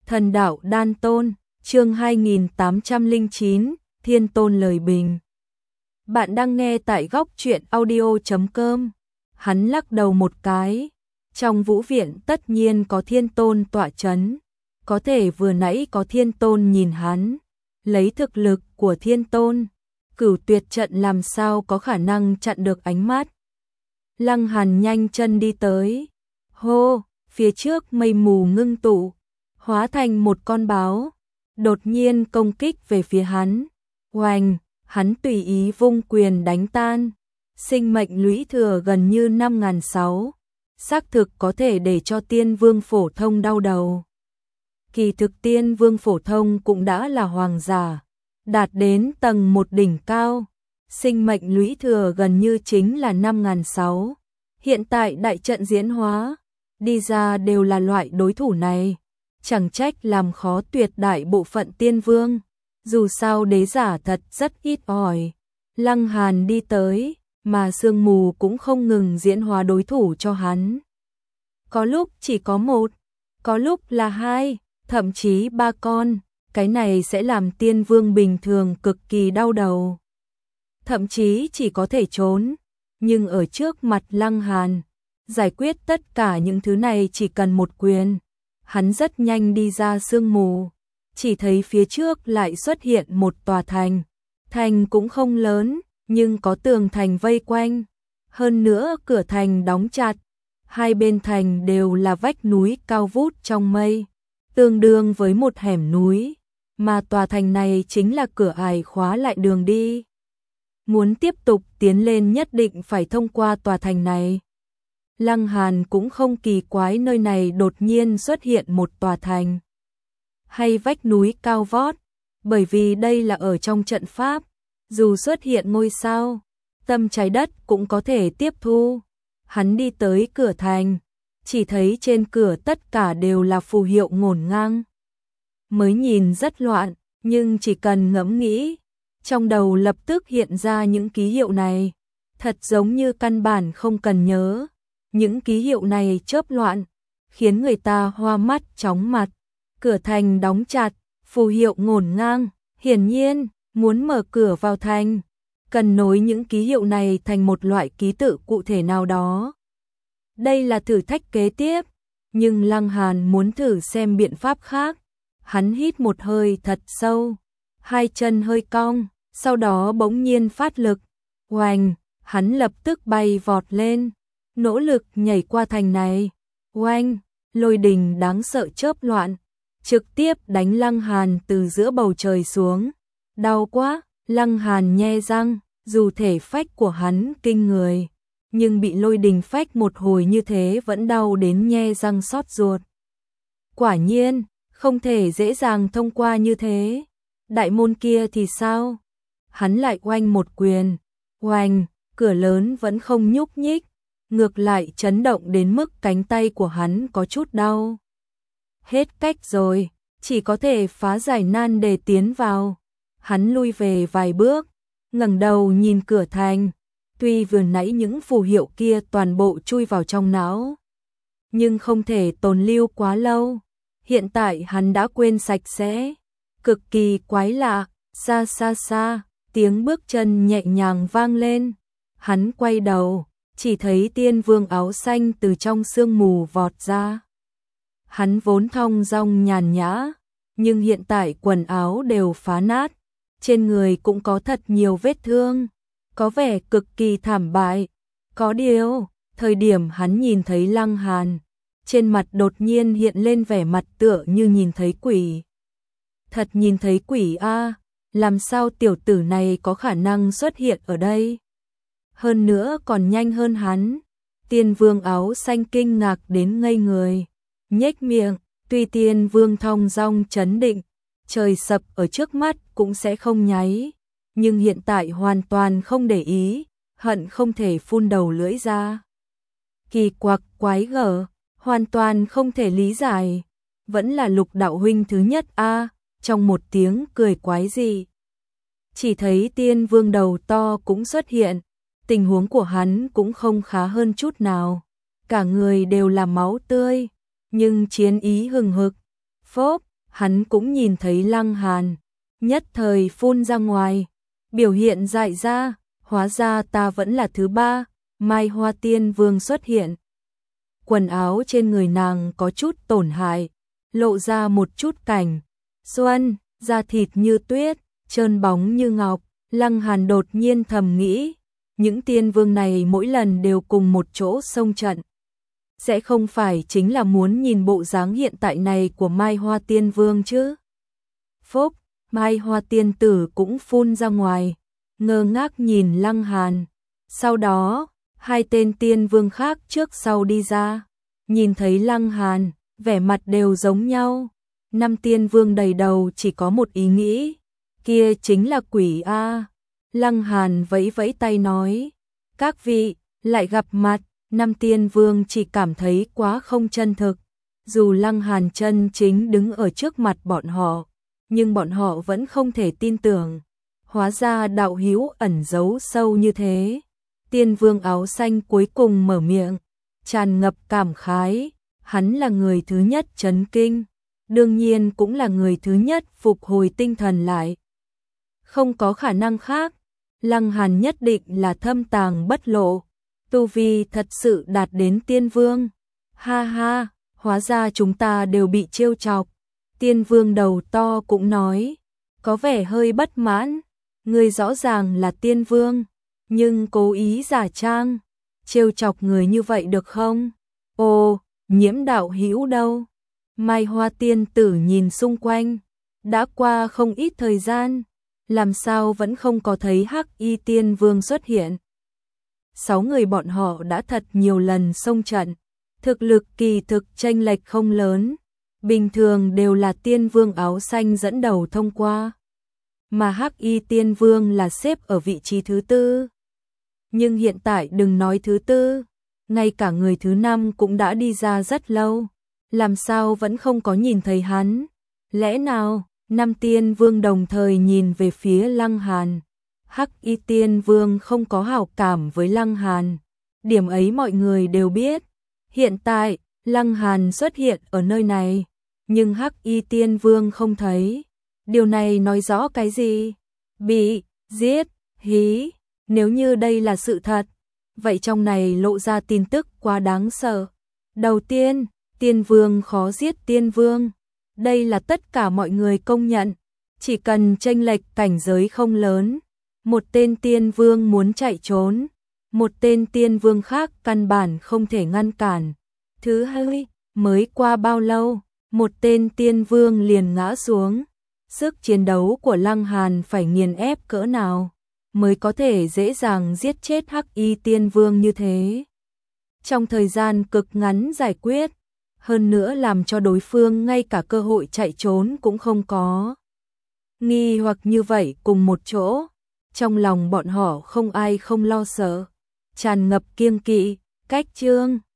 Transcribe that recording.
Thần đạo đan tôn, chương 2809, Thiên Tôn lời bình. Bạn đang nghe tại góc truyện audio.com. Hắn lắc đầu một cái. Trong vũ viện tất nhiên có Thiên Tôn tọa chấn. Có thể vừa nãy có Thiên Tôn nhìn hắn. Lấy thực lực của Thiên Tôn, Cửu Tuyệt trận làm sao có khả năng chặn được ánh mắt. Lăng Hàn nhanh chân đi tới. Hô, phía trước mây mù ngưng tụ, hóa thành một con báo, đột nhiên công kích về phía hắn. Oanh, hắn tùy ý vung quyền đánh tan. Sinh mệnh lũy thừa gần như 5.600, xác thực có thể để cho tiên vương phổ thông đau đầu. Kỳ thực tiên vương phổ thông cũng đã là hoàng giả, đạt đến tầng 1 đỉnh cao. Sinh mệnh lũy thừa gần như chính là 5.600. Hiện tại đại trận diễn hóa, đi ra đều là loại đối thủ này. Chẳng trách làm khó tuyệt đại bộ phận tiên vương. Dù sao đế giả thật rất ít ỏi. Lăng Hàn đi tới, mà sương mù cũng không ngừng diễn hóa đối thủ cho hắn. Có lúc chỉ có một, có lúc là hai, thậm chí 3 con. Cái này sẽ làm tiên vương bình thường cực kỳ đau đầu. Thậm chí chỉ có thể trốn. Nhưng ở trước mặt Lăng Hàn, giải quyết tất cả những thứ này chỉ cần một quyền. Hắn rất nhanh đi ra sương mù, chỉ thấy phía trước lại xuất hiện một tòa thành. Thành cũng không lớn, nhưng có tường thành vây quanh. Hơn nữa cửa thành đóng chặt, hai bên thành đều là vách núi cao vút trong mây, tương đương với một hẻm núi, mà tòa thành này chính là cửa ải khóa lại đường đi. Muốn tiếp tục tiến lên nhất định phải thông qua tòa thành này. Lăng Hàn cũng không kỳ quái nơi này đột nhiên xuất hiện một tòa thành hay vách núi cao vót, bởi vì đây là ở trong trận pháp, dù xuất hiện ngôi sao, tâm trái đất cũng có thể tiếp thu. Hắn đi tới cửa thành, chỉ thấy trên cửa tất cả đều là phù hiệu ngổn ngang. Mới nhìn rất loạn, nhưng chỉ cần ngẫm nghĩ, trong đầu lập tức hiện ra những ký hiệu này, thật giống như căn bản không cần nhớ. Những ký hiệu này chớp loạn, khiến người ta hoa mắt chóng mặt. Cửa thành đóng chặt, phù hiệu ngổn ngang, hiển nhiên, muốn mở cửa vào thành, cần nối những ký hiệu này thành một loại ký tự cụ thể nào đó. Đây là thử thách kế tiếp, nhưng Lăng Hàn muốn thử xem biện pháp khác. Hắn hít một hơi thật sâu, hai chân hơi cong, sau đó bỗng nhiên phát lực. Oanh, hắn lập tức bay vọt lên, nỗ lực nhảy qua thành này. Oanh, lôi đình đáng sợ chớp loạn, trực tiếp đánh Lăng Hàn từ giữa bầu trời xuống. Đau quá, Lăng Hàn nhe răng, dù thể phách của hắn kinh người, nhưng bị lôi đình phách một hồi như thế vẫn đau đến nhe răng xót ruột. Quả nhiên, không thể dễ dàng thông qua như thế. Đại môn kia thì sao? Hắn lại oanh một quyền. Oanh, cửa lớn vẫn không nhúc nhích, ngược lại chấn động đến mức cánh tay của hắn có chút đau. Hết cách rồi, chỉ có thể phá giải nan để tiến vào. Hắn lui về vài bước, ngẩng đầu nhìn cửa thành. Tuy vừa nãy những phù hiệu kia toàn bộ chui vào trong não, nhưng không thể tồn lưu quá lâu. Hiện tại hắn đã quên sạch sẽ. Cực kỳ quái lạ, xa xa xa, tiếng bước chân nhẹ nhàng vang lên. Hắn quay đầu, chỉ thấy tiên vương áo xanh từ trong sương mù vọt ra. Hắn vốn thong dong nhàn nhã, nhưng hiện tại quần áo đều phá nát, trên người cũng có thật nhiều vết thương, có vẻ cực kỳ thảm bại. Có điều, thời điểm hắn nhìn thấy Lăng Hàn, trên mặt đột nhiên hiện lên vẻ mặt tựa như nhìn thấy quỷ. Thật nhìn thấy quỷ a, làm sao tiểu tử này có khả năng xuất hiện ở đây? Hơn nữa còn nhanh hơn hắn. Tiên vương áo xanh kinh ngạc đến ngây người, nhếch miệng. Tuy tiên vương thong dong trấn định, trời sập ở trước mắt cũng sẽ không nháy, nhưng hiện tại hoàn toàn không để ý, hận không thể phun đầu lưỡi ra. Kỳ quặc quái gở, hoàn toàn không thể lý giải. Vẫn là Lục đạo huynh thứ nhất a. Trong một tiếng cười quái dị, chỉ thấy tiên vương đầu to cũng xuất hiện. Tình huống của hắn cũng không khá hơn chút nào, cả người đều là máu tươi, nhưng chiến ý hừng hực. Phốp, hắn cũng nhìn thấy Lăng Hàn, nhất thời phun ra ngoài, biểu hiện dại ra, hóa ra ta vẫn là thứ ba. Mai Hoa Tiên Vương xuất hiện. Quần áo trên người nàng có chút tổn hại, lộ ra một chút cảnh xuân, da thịt như tuyết, trơn bóng như ngọc. Lăng Hàn đột nhiên thầm nghĩ, những tiên vương này mỗi lần đều cùng một chỗ xông trận, sẽ không phải chính là muốn nhìn bộ dáng hiện tại này của Mai Hoa Tiên Vương chứ? Phúc, Mai Hoa Tiên Tử cũng phun ra ngoài, ngơ ngác nhìn Lăng Hàn. Sau đó, hai tên tiên vương khác trước sau đi ra, nhìn thấy Lăng Hàn, vẻ mặt đều giống nhau. Năm tiên vương đầy đầu chỉ có một ý nghĩ, kia chính là quỷ a. Lăng Hàn vẫy vẫy tay nói, các vị, lại gặp mặt. Năm tiên vương chỉ cảm thấy quá không chân thực. Dù Lăng Hàn chân chính đứng ở trước mặt bọn họ, nhưng bọn họ vẫn không thể tin tưởng. Hóa ra đạo hữu ẩn giấu sâu như thế. Tiên vương áo xanh cuối cùng mở miệng, tràn ngập cảm khái. Hắn là người thứ nhất chấn kinh, đương nhiên cũng là người thứ nhất phục hồi tinh thần lại. Không có khả năng khác, Lăng Hàn nhất định là thâm tàng bất lộ, tu vi thật sự đạt đến tiên vương. Ha ha, hóa ra chúng ta đều bị trêu chọc. Tiên vương đầu to cũng nói, có vẻ hơi bất mãn, người rõ ràng là tiên vương, nhưng cố ý giả trang, trêu chọc người như vậy được không? Ồ, Nhiễm đạo hữu đâu? Mai Hoa Tiên Tử nhìn xung quanh, đã qua không ít thời gian, làm sao vẫn không có thấy Hắc Y Tiên Vương xuất hiện. 6 người bọn họ đã thật nhiều lần xông trận, thực lực kỳ thực chênh lệch không lớn, bình thường đều là Tiên Vương áo xanh dẫn đầu thông qua, mà Hắc Y Tiên Vương là xếp ở vị trí thứ tư. Nhưng hiện tại đừng nói thứ tư, ngay cả người thứ 5 cũng đã đi ra rất lâu, làm sao vẫn không có nhìn thấy hắn? Lẽ nào? 5 tiên vương đồng thời nhìn về phía Lăng Hàn. Hắc Y Tiên Vương không có hảo cảm với Lăng Hàn, điểm ấy mọi người đều biết. Hiện tại, Lăng Hàn xuất hiện ở nơi này, nhưng Hắc Y Tiên Vương không thấy. Điều này nói rõ cái gì? Bị giết, hí. Nếu như đây là sự thật, vậy trong này lộ ra tin tức quá đáng sợ. Đầu tiên, Tiên Vương khó giết Tiên Vương. Đây là tất cả mọi người công nhận. Chỉ cần chênh lệch cảnh giới không lớn, một tên Tiên Vương muốn chạy trốn, một tên Tiên Vương khác căn bản không thể ngăn cản. Thứ hai, mới qua bao lâu, một tên Tiên Vương liền ngã xuống. Sức chiến đấu của Lăng Hàn phải nghiền ép cỡ nào mới có thể dễ dàng giết chết Hắc Y Tiên Vương như thế. Trong thời gian cực ngắn giải quyết, hơn nữa làm cho đối phương ngay cả cơ hội chạy trốn cũng không có. Nghi hoặc như vậy cùng một chỗ, trong lòng bọn họ không ai không lo sợ, tràn ngập kiêng kỵ, cách trương.